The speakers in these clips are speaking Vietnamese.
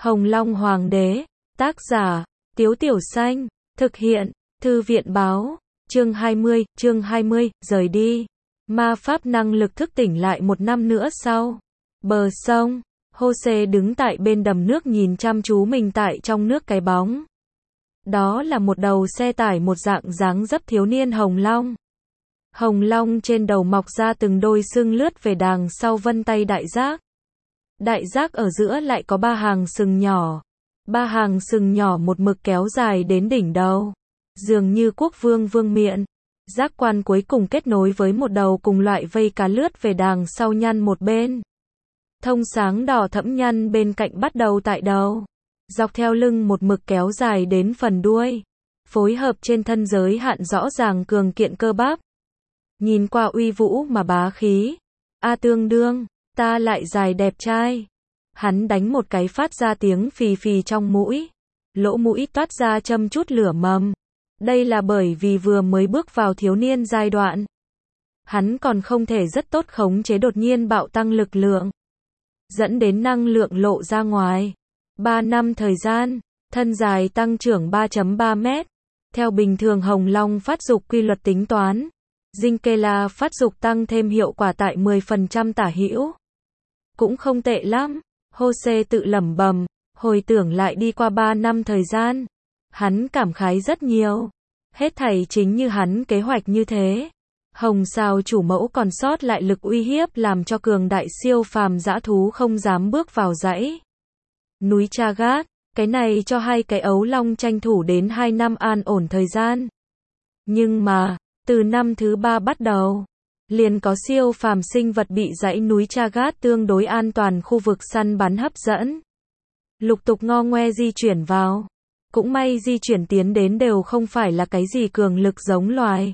Hồng Long Hoàng đế, tác giả, Tiếu Tiểu Xanh, thực hiện, Thư viện báo, chương 20, rời đi. Ma pháp năng lực thức tỉnh lại một năm nữa sau. Bờ sông, Jose đứng tại bên đầm nước nhìn chăm chú mình tại trong nước cái bóng. Đó là một đầu xe tải một dạng dáng dấp thiếu niên hồng long. Hồng long trên đầu mọc ra từng đôi sừng lướt về đằng sau vân tay đại giác. Đại giác ở giữa lại có ba hàng sừng nhỏ. Ba hàng sừng nhỏ một mực kéo dài đến đỉnh đầu. Dường như quốc vương vương miện. Giác quan cuối cùng kết nối với một đầu cùng loại vây cá lướt về đằng sau nhăn một bên. Thông sáng đỏ thẫm nhăn bên cạnh bắt đầu tại đầu. Dọc theo lưng một mực kéo dài đến phần đuôi. Phối hợp trên thân giới hạn rõ ràng cường kiện cơ bắp. Nhìn qua uy vũ mà bá khí. Tương đương, ta lại dài đẹp trai. Hắn đánh một cái phát ra tiếng phì phì trong mũi. Lỗ mũi toát ra châm chút lửa mầm. Đây là bởi vì vừa mới bước vào thiếu niên giai đoạn. Hắn còn không thể rất tốt khống chế đột nhiên bạo tăng lực lượng. Dẫn đến năng lượng lộ ra ngoài. 3 năm thời gian, thân dài tăng trưởng 3.3 mét. Theo bình thường hồng long phát dục quy luật tính toán. Zinkela phát dục tăng thêm hiệu quả tại 10% tả hữu. Cũng không tệ lắm, Jose tự lẩm bẩm, hồi tưởng lại đi qua 3 năm thời gian. Hắn cảm khái rất nhiều. Hết thảy chính như hắn kế hoạch như thế. Hồng sao chủ mẫu còn sót lại lực uy hiếp làm cho cường đại siêu phàm dã thú không dám bước vào dãy núi Chagat. Cái này cho hai cái ấu long tranh thủ đến 2 năm an ổn thời gian. Nhưng mà, từ năm thứ 3 bắt đầu, liền có siêu phàm sinh vật bị dãy núi Chagat tương đối an toàn khu vực săn bắn hấp dẫn. Lục tục ngo ngoe di chuyển vào. Cũng may di chuyển tiến đến đều không phải là cái gì cường lực giống loài.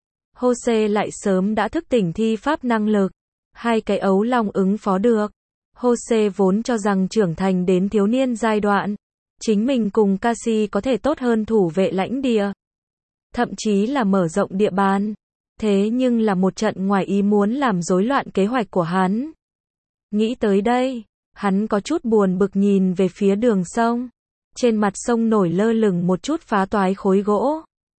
Jose lại sớm đã thức tỉnh thi pháp năng lực. Hai cái ấu long ứng phó được. Jose vốn cho rằng trưởng thành đến thiếu niên giai đoạn. Chính mình cùng Cassie có thể tốt hơn thủ vệ lãnh địa. Thậm chí là mở rộng địa bàn. Thế nhưng là một trận ngoài ý muốn làm rối loạn kế hoạch của hắn. Nghĩ tới đây, hắn có chút buồn bực nhìn về phía đường sông. Trên mặt sông nổi lơ lửng một chút phá toái khối gỗ.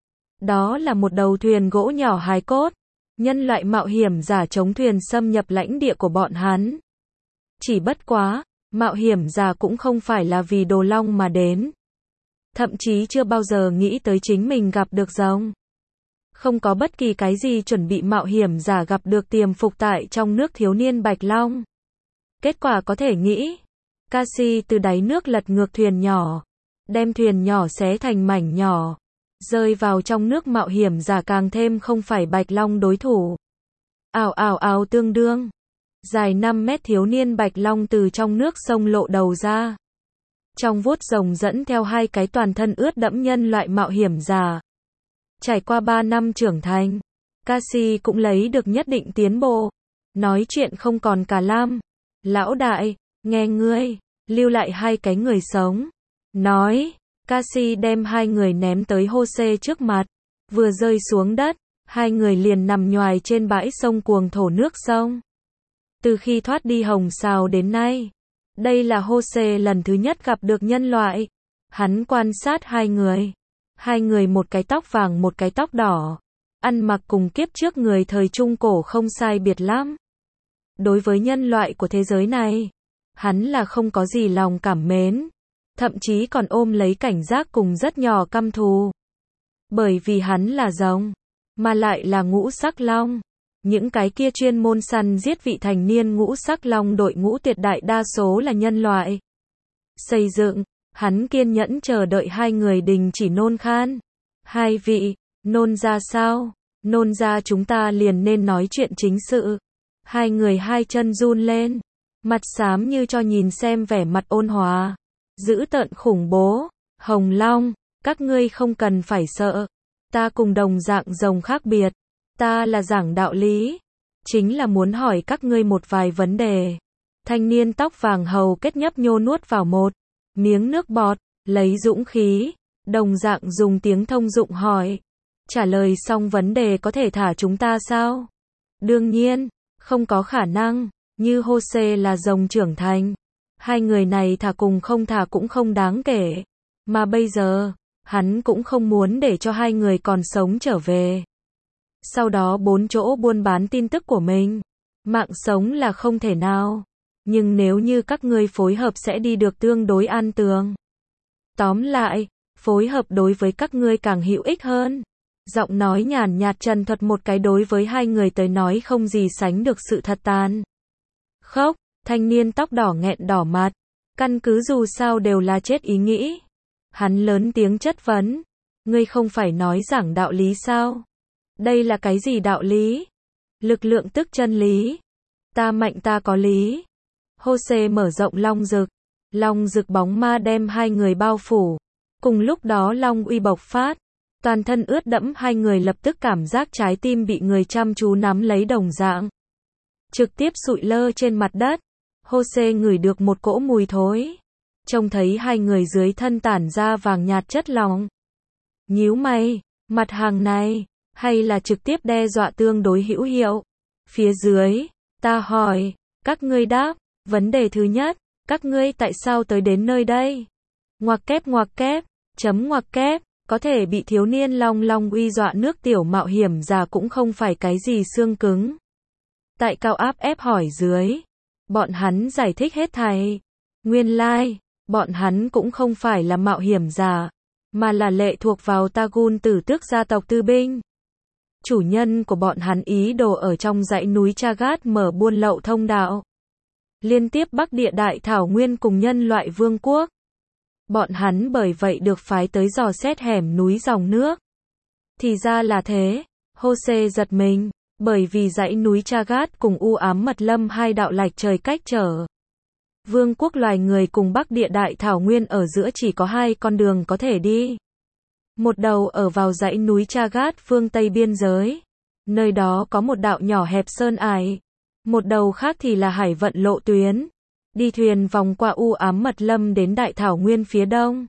Đó là một đầu thuyền gỗ nhỏ hài cốt. Nhân loại mạo hiểm giả chống thuyền xâm nhập lãnh địa của bọn hắn. Chỉ bất quá, mạo hiểm giả cũng không phải là vì đồ long mà đến. Thậm chí chưa bao giờ nghĩ tới chính mình gặp được rồng. Không có bất kỳ cái gì chuẩn bị mạo hiểm giả gặp được tiềm phục tại trong nước thiếu niên bạch long. Kết quả có thể nghĩ. Cassie từ đáy nước lật ngược thuyền nhỏ. Đem thuyền nhỏ xé thành mảnh nhỏ. Rơi vào trong nước mạo hiểm giả càng thêm không phải bạch long đối thủ. Ào tương đương. Dài 5 mét thiếu niên bạch long từ trong nước sông lộ đầu ra. Trong vuốt rồng dẫn theo hai cái toàn thân ướt đẫm nhân loại mạo hiểm giả. Trải qua 3 năm trưởng thành, Cassie cũng lấy được nhất định tiến bộ. Nói chuyện không còn cả lam. Lão đại, nghe ngươi, lưu lại hai cái người sống. Nói, Cassie đem hai người ném tới Jose trước mặt. Vừa rơi xuống đất, hai người liền nằm nhoài trên bãi sông cuồng thổ nước sông. Từ khi thoát đi hồng sao đến nay, đây là Jose lần thứ nhất gặp được nhân loại. Hắn quan sát hai người. Hai người một cái tóc vàng một cái tóc đỏ. Ăn mặc cùng kiếp trước người thời Trung Cổ không sai biệt lắm. Đối với nhân loại của thế giới này, hắn là không có gì lòng cảm mến. Thậm chí còn ôm lấy cảnh giác cùng rất nhỏ căm thù. Bởi vì hắn là rồng, mà lại là ngũ sắc long. Những cái kia chuyên môn săn giết vị thành niên ngũ sắc long đội ngũ tuyệt đại đa số là nhân loại. Xây dựng, hắn kiên nhẫn chờ đợi hai người đình chỉ nôn khan. Hai vị, nôn ra sao? Nôn ra chúng ta liền nên nói chuyện chính sự. Hai người hai chân run lên. Mặt xám như cho nhìn xem vẻ mặt ôn hòa. Dữ tợn khủng bố. Hồng Long, các ngươi không cần phải sợ. Ta cùng đồng dạng rồng khác biệt. Ta là giảng đạo lý. Chính là muốn hỏi các ngươi một vài vấn đề. Thanh niên tóc vàng hầu kết nhấp nhô nuốt vào một miếng nước bọt, lấy dũng khí, đồng dạng dùng tiếng thông dụng hỏi. Trả lời xong vấn đề có thể thả chúng ta sao? Đương nhiên, không có khả năng, như Jose là rồng trưởng thành. Hai người này thà cùng không thà cũng không đáng kể. Mà bây giờ, hắn cũng không muốn để cho hai người còn sống trở về. Sau đó 4 chỗ buôn bán tin tức của mình. Mạng sống là không thể nào. Nhưng nếu như các ngươi phối hợp sẽ đi được tương đối an tường. Tóm lại, phối hợp đối với các ngươi càng hữu ích hơn. Giọng nói nhàn nhạt trần thuật một cái đối với hai người tới nói không gì sánh được sự thật tàn khốc. Thanh niên tóc đỏ nghẹn đỏ mặt. Căn cứ dù sao đều là chết ý nghĩ. Hắn lớn tiếng chất vấn. Ngươi không phải nói giảng đạo lý sao? Đây là cái gì đạo lý? Lực lượng tức chân lý. Ta mạnh ta có lý. Jose mở rộng long rực. Long rực bóng ma đem hai người bao phủ. Cùng lúc đó long uy bộc phát. Toàn thân ướt đẫm, hai người lập tức cảm giác trái tim bị người chăm chú nắm lấy đồng dạng. Trực tiếp sụi lơ trên mặt đất. Jose ngửi được một cỗ mùi thối. Trông thấy hai người dưới thân tản ra vàng nhạt chất lỏng. Nhíu mày, mặt hàng này, hay là trực tiếp đe dọa tương đối hữu hiệu. Phía dưới, ta hỏi, các ngươi đáp, vấn đề thứ nhất, các ngươi tại sao tới đến nơi đây? Ngoặc kép, chấm ngoặc kép, có thể bị thiếu niên long uy dọa nước tiểu mạo hiểm già cũng không phải cái gì xương cứng. Tại cao áp ép hỏi dưới, bọn hắn giải thích hết thảy. Nguyên lai, bọn hắn cũng không phải là mạo hiểm giả, mà là lệ thuộc vào Tagun tử tước gia tộc tư binh. Chủ nhân của bọn hắn ý đồ ở trong dãy núi Chagat mở buôn lậu thông đạo. Liên tiếp Bắc Địa Đại Thảo Nguyên cùng nhân loại vương quốc. Bọn hắn bởi vậy được phái tới dò xét hẻm núi dòng nước. Thì ra là thế, Jose giật mình, bởi vì dãy núi Chagat cùng u ám mật lâm hai đạo lạch trời cách trở. Vương quốc loài người cùng Bắc Địa Đại Thảo Nguyên ở giữa chỉ có hai con đường có thể đi. Một đầu ở vào dãy núi Chagat phương Tây biên giới. Nơi đó có một đạo nhỏ hẹp sơn ải. Một đầu khác thì là hải vận lộ tuyến. Đi thuyền vòng qua u ám mật lâm đến Đại Thảo Nguyên phía đông.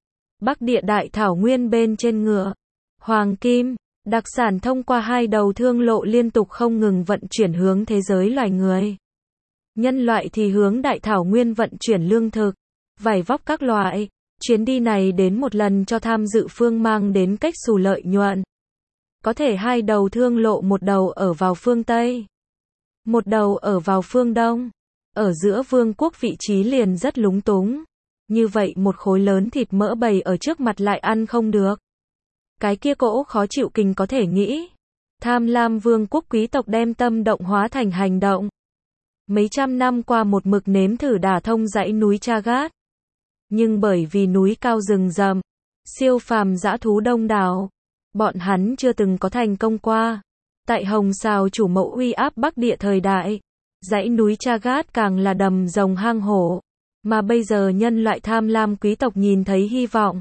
Bắc Địa Đại Thảo Nguyên bên trên ngựa. Hoàng kim, đặc sản thông qua hai đầu thương lộ liên tục không ngừng vận chuyển hướng thế giới loài người. Nhân loại thì hướng Đại Thảo Nguyên vận chuyển lương thực, vải vóc các loại. Chuyến đi này đến một lần cho tham dự phương mang đến cách xù lợi nhuận. Có thể hai đầu thương lộ, một đầu ở vào phương Tây, một đầu ở vào phương Đông. Ở giữa vương quốc vị trí liền rất lúng túng. Như vậy một khối lớn thịt mỡ bầy ở trước mặt lại ăn không được. Cái kia cỗ khó chịu kinh có thể nghĩ. Tham lam vương quốc quý tộc đem tâm động hóa thành hành động. Mấy trăm năm qua một mực nếm thử đả thông dãy núi Chagat. Nhưng bởi vì núi cao rừng rậm, siêu phàm dã thú đông đảo, bọn hắn chưa từng có thành công qua. Tại Hồng Sào chủ mẫu uy áp Bắc Địa thời đại, dãy núi Chagat càng là đầm rồng hang hổ. Mà bây giờ nhân loại tham lam quý tộc nhìn thấy hy vọng.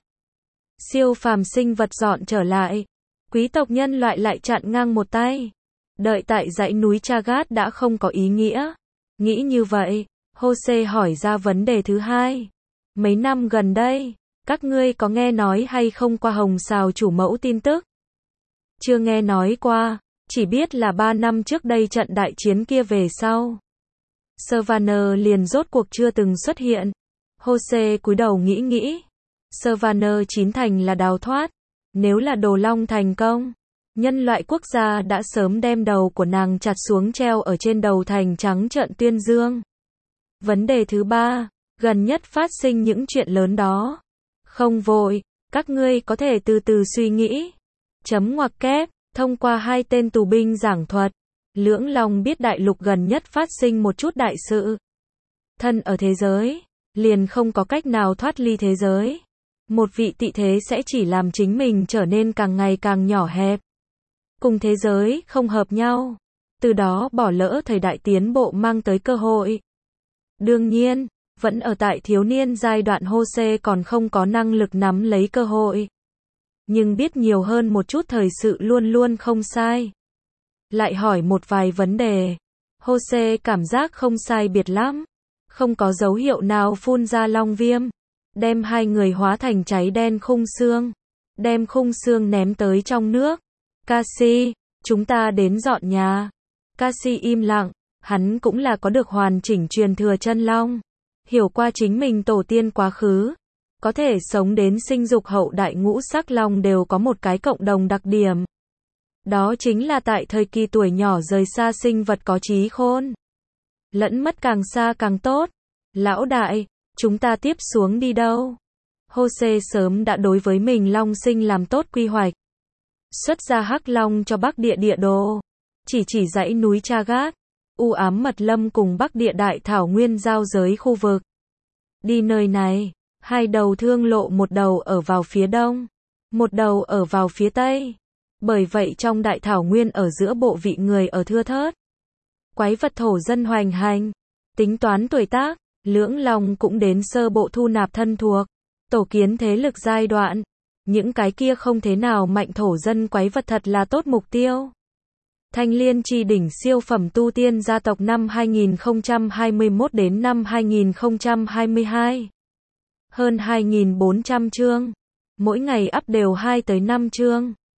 Siêu phàm sinh vật dọn trở lại. Quý tộc nhân loại lại chặn ngang một tay. Đợi tại dãy núi Chagat đã không có ý nghĩa. Nghĩ như vậy, Jose hỏi ra vấn đề thứ hai. Mấy năm gần đây, các ngươi có nghe nói hay không qua Hồng Sào chủ mẫu tin tức? Chưa nghe nói qua, chỉ biết là 3 năm trước đây trận đại chiến kia về sau. Savannah liền rốt cuộc chưa từng xuất hiện. Jose cúi đầu nghĩ. Savannah chín thành là đào thoát. Nếu là Đồ Long thành công, nhân loại quốc gia đã sớm đem đầu của nàng chặt xuống treo ở trên đầu thành trắng trợn tuyên dương. Vấn đề thứ ba, gần nhất phát sinh những chuyện lớn đó. Không vội, các ngươi có thể từ từ suy nghĩ. Chấm ngoặc kép, thông qua hai tên tù binh giảng thuật. Lưỡng Long biết đại lục gần nhất phát sinh một chút đại sự. Thân ở thế giới, liền không có cách nào thoát ly thế giới. Một vị tị thế sẽ chỉ làm chính mình trở nên càng ngày càng nhỏ hẹp. Cùng thế giới không hợp nhau. Từ đó bỏ lỡ thời đại tiến bộ mang tới cơ hội. Đương nhiên, vẫn ở tại thiếu niên giai đoạn Jose còn không có năng lực nắm lấy cơ hội. Nhưng biết nhiều hơn một chút thời sự luôn luôn không sai. Lại hỏi một vài vấn đề. Jose cảm giác không sai biệt lắm. Không có dấu hiệu nào phun ra long viêm. Đem hai người hóa thành cháy đen khung xương. Đem khung xương ném tới trong nước. Cassie, chúng ta đến dọn nhà. Cassie im lặng. Hắn cũng là có được hoàn chỉnh truyền thừa chân long. hiểu qua chính mình tổ tiên quá khứ, có thể sống đến sinh dục hậu đại ngũ sắc long đều có một cái cộng đồng đặc điểm. Đó chính là tại thời kỳ tuổi nhỏ rời xa sinh vật có trí khôn. Lẫn mất càng xa càng tốt. Lão đại, chúng ta tiếp xuống đi đâu? Jose sớm đã đối với mình long sinh làm tốt quy hoạch. Xuất ra hắc long cho Bắc Địa địa đồ. Chỉ dãy núi Chagat, u ám mật lâm cùng Bắc Địa đại thảo nguyên giao giới khu vực. Đi nơi này, hai đầu thương lộ, một đầu ở vào phía đông, một đầu ở vào phía tây. Bởi vậy trong đại thảo nguyên ở giữa bộ vị người ở thưa thớt. Quái vật thổ dân hoành hành. Tính toán tuổi tác, Lưỡng Long cũng đến sơ bộ thu nạp thân thuộc. Tổ kiến thế lực giai đoạn. Những cái kia không thế nào mạnh thổ dân quái vật thật là tốt mục tiêu. Thanh Liên Chi đỉnh siêu phẩm tu tiên gia tộc năm 2021 đến năm 2022. Hơn 2.400 chương. Mỗi ngày up đều 2 tới 5 chương.